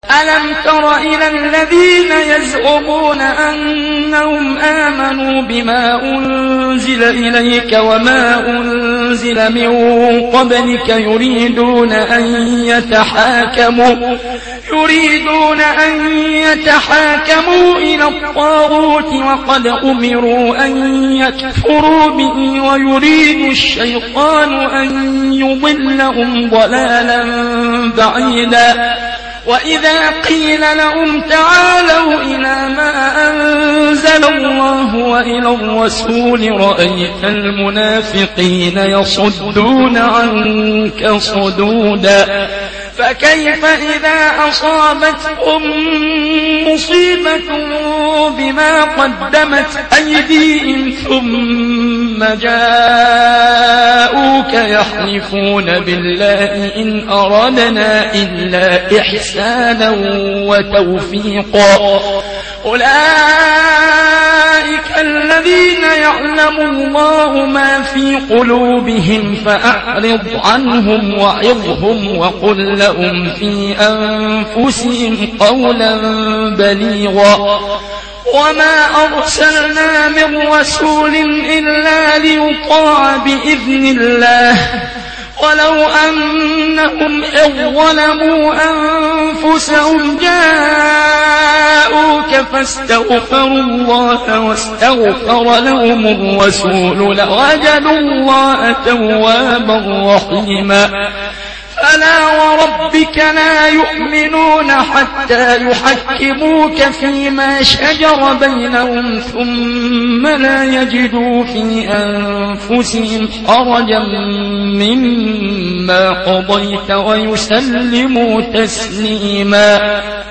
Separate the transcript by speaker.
Speaker 1: ألم تر إلى الذين يزعمون أنهم آمنوا بما أنزل إليك وما أنزل من قبلك يريدون أن يتحاكموا إلى الطاغوت وقد أمروا أن يكفروا به ويريد الشيطان أن يضلهم ضلالا بعيدا وإذا قيل لهم تعالوا إلى ما أنزل الله وإلى الرسول رأيت المنافقين يصدون عنك صدودا فكيف إذا أصابتهم مصيبة بما قدمت أيديهم ثم جاءوك يحلفون بالله إن أردنا إلا إحسانا وتوفيقا أولئك الذين يعلم الله ما في قلوبهم فأعرض عنهم وعظهم وقل لهم في أنفسهم قولا بليغا وما أرسلنا من رسول إلا ليطاع بإذن الله ولو أنهم إذ ظلموا أنفسهم جاءوك فاستغفروا الله واستغفر لهم الرسول لوجدوا الله توابا رحيما فلا وربك لا يؤمنون حتى يحكموك فيما شجر بينهم ثم لا يجدوا في أنفسهم حرجا مما قضيت ويسلموا تسليما